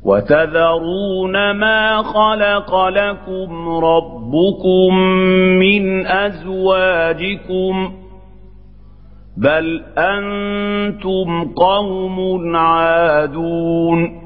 وتذرون ما خلق لكم ربكم من أزواجكم بل أنتم قوم عادون